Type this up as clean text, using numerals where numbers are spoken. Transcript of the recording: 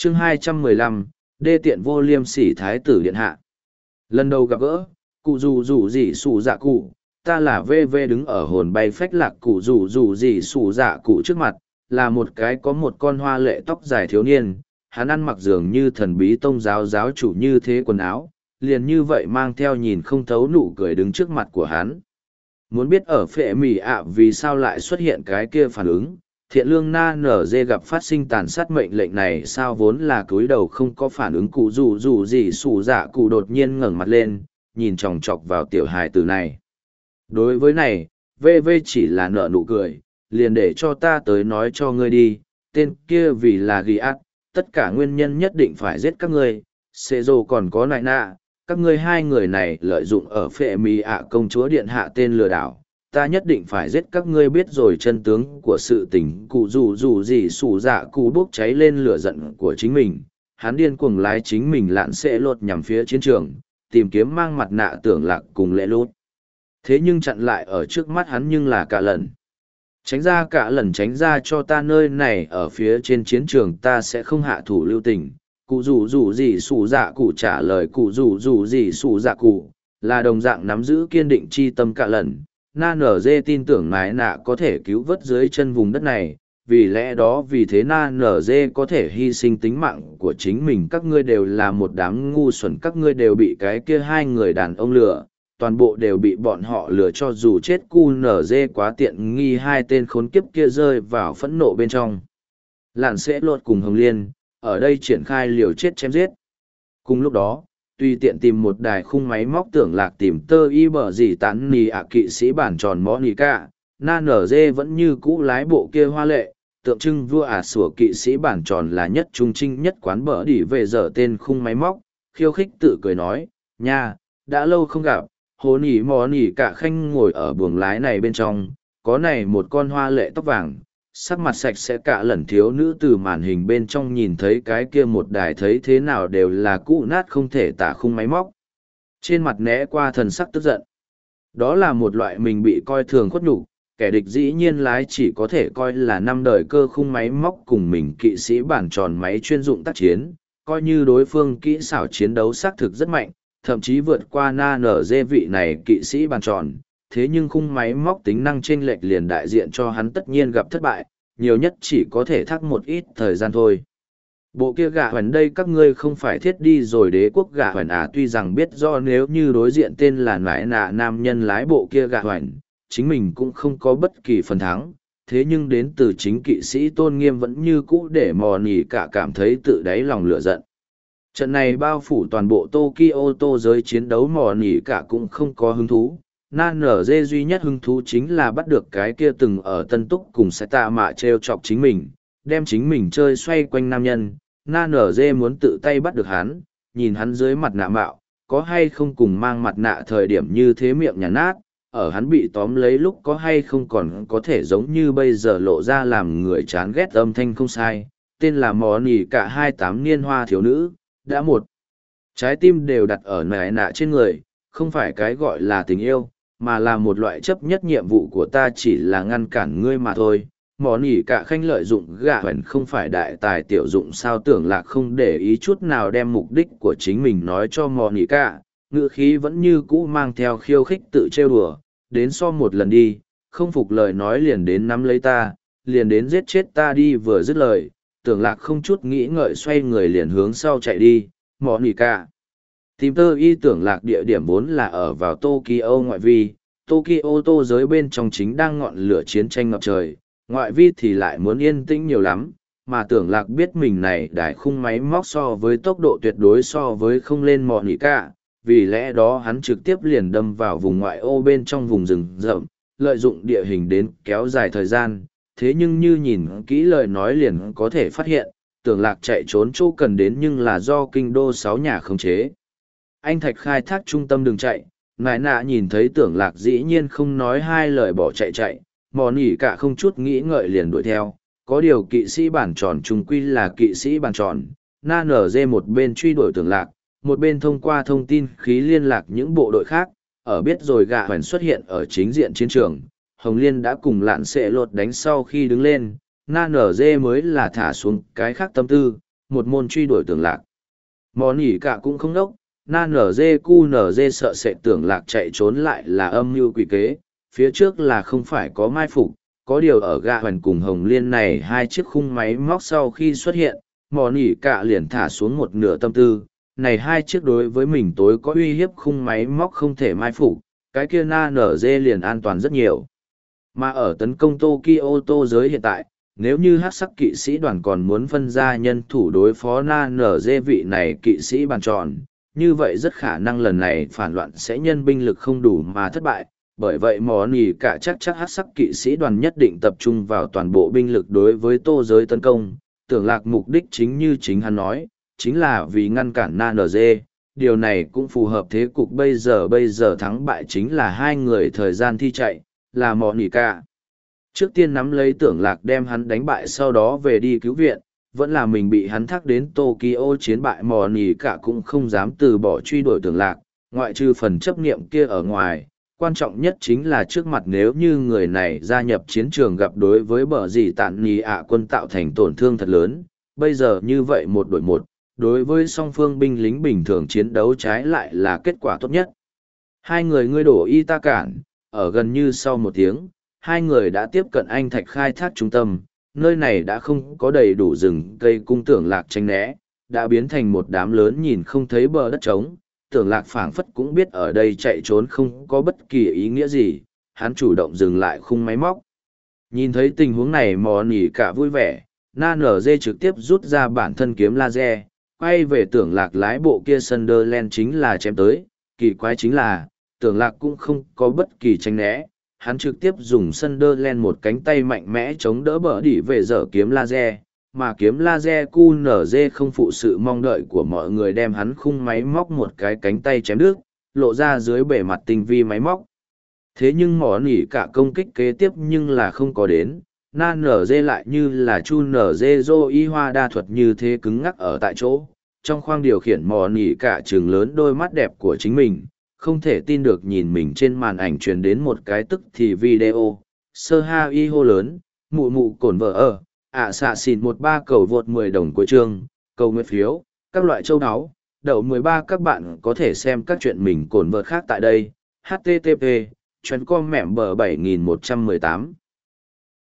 chương 215, đê tiện vô liêm sỉ thái tử điện hạ. Lần đầu gặp gỡ, cụ rủ gì sủ dạ cụ, ta là VV đứng ở hồn bay phách lạc cụ rủ gì sủ dạ cụ trước mặt, là một cái có một con hoa lệ tóc dài thiếu niên, hắn ăn mặc dường như thần bí tông giáo giáo chủ như thế quần áo, liền như vậy mang theo nhìn không thấu nụ cười đứng trước mặt của hắn. Muốn biết ở phệ mỉ ạ vì sao lại xuất hiện cái kia phản ứng, thiện lương na nở dê gặp phát sinh tàn sát mệnh lệnh này sao vốn là cúi đầu không có phản ứng cụ rủ gì sủ dạ cụ đột nhiên ngẩng mặt lên, nhìn chòng chọc vào tiểu hài tử này. Đối với này, VV chỉ là nở nụ cười, liền để cho ta tới nói cho ngươi đi, tên kia vì là ghi ác, tất cả nguyên nhân nhất định phải giết các ngươi, xê dô còn có nại nạ, các ngươi hai người này lợi dụng ở phệ mì ạ công chúa điện hạ tên lừa đảo, ta nhất định phải giết các ngươi biết rồi chân tướng của sự tình cụ rủ gì sủ dạ cụ bốc cháy lên lửa giận của chính mình, hắn điên cuồng lái chính mình lạn sẽ lột nhằm phía chiến trường, tìm kiếm mang mặt nạ tưởng lạc cùng lệ lốt. Thế nhưng chặn lại ở trước mắt hắn nhưng là cả lần. Tránh ra cả lần tránh ra cho ta nơi này ở phía trên chiến trường ta sẽ không hạ thủ lưu tình. Cụ rủ gì sủ dạ cụ trả lời cụ rủ gì sủ dạ cụ, là đồng dạng nắm giữ kiên định chi tâm cả lần. Na nở dê tin tưởng nái nạ có thể cứu vớt dưới chân vùng đất này, vì lẽ đó vì thế Na nở dê có thể hy sinh tính mạng của chính mình. Các ngươi đều là một đám ngu xuẩn, các ngươi đều bị cái kia hai người đàn ông lừa. Toàn bộ đều bị bọn họ lừa cho dù chết cu nở dê quá tiện nghi hai tên khốn kiếp kia rơi vào phẫn nộ bên trong. Lạn sẽ lột cùng Hồng Liên, ở đây triển khai liều chết chém giết. Cùng lúc đó, tùy tiện tìm một đài khung máy móc tưởng lạc tìm tơ y bở gì tán nì ạ kỵ sĩ bản tròn mõ nì cả, na nở dê vẫn như cũ lái bộ kia hoa lệ, tượng trưng vua sủa kỵ sĩ bản tròn là nhất trung trinh nhất quán bở đỉ về giờ tên khung máy móc, khiêu khích tự cười nói, nha, đã lâu không gặp. Hồ nỉ mò nỉ cả khanh ngồi ở buồng lái này bên trong, có này một con hoa lệ tóc vàng, sắc mặt sạch sẽ cả lần thiếu nữ từ màn hình bên trong nhìn thấy cái kia một đài thấy thế nào đều là cũ nát không thể tả khung máy móc. Trên mặt né qua thần sắc tức giận. Đó là một loại mình bị coi thường khuất nhục, kẻ địch dĩ nhiên lái chỉ có thể coi là năm đời cơ khung máy móc cùng mình kỵ sĩ bản tròn máy chuyên dụng tác chiến, coi như đối phương kỹ xảo chiến đấu xác thực rất mạnh, thậm chí vượt qua na nở dê vị này kỵ sĩ bàn tròn, thế nhưng khung máy móc tính năng chênh lệch liền đại diện cho hắn tất nhiên gặp thất bại, nhiều nhất chỉ có thể thắc một ít thời gian thôi. Bộ kia gạ hoành đây các ngươi không phải thiết đi rồi đế quốc gạ hoành à, tuy rằng biết do nếu như đối diện tên là nãi nạ nam nhân lái bộ kia gạ hoành, chính mình cũng không có bất kỳ phần thắng, thế nhưng đến từ chính kỵ sĩ tôn nghiêm vẫn như cũ để mò nỉ cả cảm thấy tự đáy lòng lửa giận. Trận này bao phủ toàn bộ Tokyo tô giới chiến đấu mò nỉ cả cũng không có hứng thú. Na nở dê duy nhất hứng thú chính là bắt được cái kia từng ở Tân Túc cùng sẽ tạ mạ treo chọc chính mình, đem chính mình chơi xoay quanh nam nhân. Na nở dê muốn tự tay bắt được hắn, nhìn hắn dưới mặt nạ mạo, có hay không cùng mang mặt nạ thời điểm như thế miệng nhả nát, ở hắn bị tóm lấy lúc có hay không còn có thể giống như bây giờ lộ ra làm người chán ghét âm thanh không sai. Tên là mò nỉ cả 28 niên hoa thiếu nữ. Đã một trái tim đều đặt ở nải nạ trên người, không phải cái gọi là tình yêu, mà là một loại chấp nhất nhiệm vụ của ta chỉ là ngăn cản ngươi mà thôi. Mỏ nỉ cả khanh lợi dụng gạ hoành không phải đại tài tiểu dụng sao tưởng lạc không để ý chút nào đem mục đích của chính mình nói cho mỏ nỉ cả, ngữ khí vẫn như cũ mang theo khiêu khích tự trêu đùa, đến so một lần đi, không phục lời nói liền đến nắm lấy ta, liền đến giết chết ta đi vừa dứt lời. Tưởng lạc không chút nghĩ ngợi xoay người liền hướng sau chạy đi, mỏ nỉ cả. Tìm tơ y tưởng lạc địa điểm vốn là ở vào Tokyo ngoại vi, Tokyo tô giới bên trong chính đang ngọn lửa chiến tranh ngập trời, ngoại vi thì lại muốn yên tĩnh nhiều lắm, mà tưởng lạc biết mình này đài khung máy móc so với tốc độ tuyệt đối so với không lên mỏ nỉ cả, vì lẽ đó hắn trực tiếp liền đâm vào vùng ngoại ô bên trong vùng rừng rậm, lợi dụng địa hình đến kéo dài thời gian. Thế nhưng như nhìn kỹ lời nói liền có thể phát hiện, tưởng lạc chạy trốn chỗ cần đến nhưng là do kinh đô 6 nhà khống chế. Anh Thạch khai thác trung tâm đường chạy, nại nạ nhìn thấy tưởng lạc dĩ nhiên không nói hai lời bỏ chạy, mò nỉ cả không chút nghĩ ngợi liền đuổi theo. Có điều kỵ sĩ bản tròn trung quy là kỵ sĩ bản tròn, na nở dê một bên truy đuổi tưởng lạc, một bên thông qua thông tin khí liên lạc những bộ đội khác, ở biết rồi gạ hoành xuất hiện ở chính diện chiến trường. Hồng Liên đã cùng lạn sệ lột đánh sau khi đứng lên, na nở dê mới là thả xuống cái khác tâm tư, một môn truy đuổi tưởng lạc. Mò nỉ cả cũng không đốc, na nở dê cu nở dê sợ sệt tưởng lạc chạy trốn lại là âm mưu quỷ kế, phía trước là không phải có mai phục, có điều ở gạ hoành cùng hồng liên này hai chiếc khung máy móc sau khi xuất hiện, mò nỉ cả liền thả xuống một nửa tâm tư, này hai chiếc đối với mình tối có uy hiếp khung máy móc không thể mai phục, cái kia na nở dê liền an toàn rất nhiều. Mà ở tấn công Tokyo tô giới hiện tại, nếu như hắc sắc kỵ sĩ đoàn còn muốn phân ra nhân thủ đối phó na nở dê vị này kỵ sĩ bàn tròn, như vậy rất khả năng lần này phản loạn sẽ nhân binh lực không đủ mà thất bại, bởi vậy mò nỉ cả chắc hắc sắc kỵ sĩ đoàn nhất định tập trung vào toàn bộ binh lực đối với tô giới tấn công, tưởng lạc mục đích chính như chính hắn nói, chính là vì ngăn cản na nở dê. Điều này cũng phù hợp thế cục bây giờ thắng bại chính là hai người thời gian thi chạy, là mò nỉ cả. Trước tiên nắm lấy tưởng lạc đem hắn đánh bại sau đó về đi cứu viện, vẫn là mình bị hắn thác đến Tokyo chiến bại mò nỉ cả cũng không dám từ bỏ truy đuổi tưởng lạc, ngoại trừ phần chấp niệm kia ở ngoài. Quan trọng nhất chính là trước mặt nếu như người này gia nhập chiến trường gặp đối với bờ gì tạn nì ạ quân tạo thành tổn thương thật lớn, bây giờ như vậy một đội một, đối với song phương binh lính bình thường chiến đấu trái lại là kết quả tốt nhất. Hai người ngươi đổ y ta cản, ở gần như sau một tiếng, hai người đã tiếp cận anh thạch khai thác trung tâm, nơi này đã không có đầy đủ rừng cây cung tưởng lạc tranh né, đã biến thành một đám lớn nhìn không thấy bờ đất trống, tưởng lạc phảng phất cũng biết ở đây chạy trốn không có bất kỳ ý nghĩa gì, hắn chủ động dừng lại khung máy móc. Nhìn thấy tình huống này mò nỉ cả vui vẻ, na nở dê trực tiếp rút ra bản thân kiếm laser, quay về tưởng lạc lái bộ kia Sunderland chính là chém tới, kỳ quái chính là, tưởng lạc cũng không có bất kỳ tránh né, hắn trực tiếp dùng Sunderland một cánh tay mạnh mẽ chống đỡ bờ đỉ về dở kiếm laser, mà kiếm laser QNZ không phụ sự mong đợi của mọi người đem hắn khung máy móc một cái cánh tay chém đứt, lộ ra dưới bề mặt tinh vi máy móc. Thế nhưng mỏ nỉ cả công kích kế tiếp nhưng là không có đến, na nở dê lại như là chu nở dê dô y hoa đa thuật như thế cứng ngắc ở tại chỗ. Trong khoang điều khiển mỏ nỉ cả trừng lớn đôi mắt đẹp của chính mình, không thể tin được nhìn mình trên màn ảnh truyền đến một cái tức thì video. Sơ ha y hô lớn, mụ mụ cổn vợ ở, xạ xịn 13 cầu vượt 10 đồng cuối chương, cầu nguyện phiếu, các loại châu áo, đậu 13 các bạn có thể xem các chuyện mình cổn vợt khác tại đây. HTTP, chuyến com mẹm bờ 7118.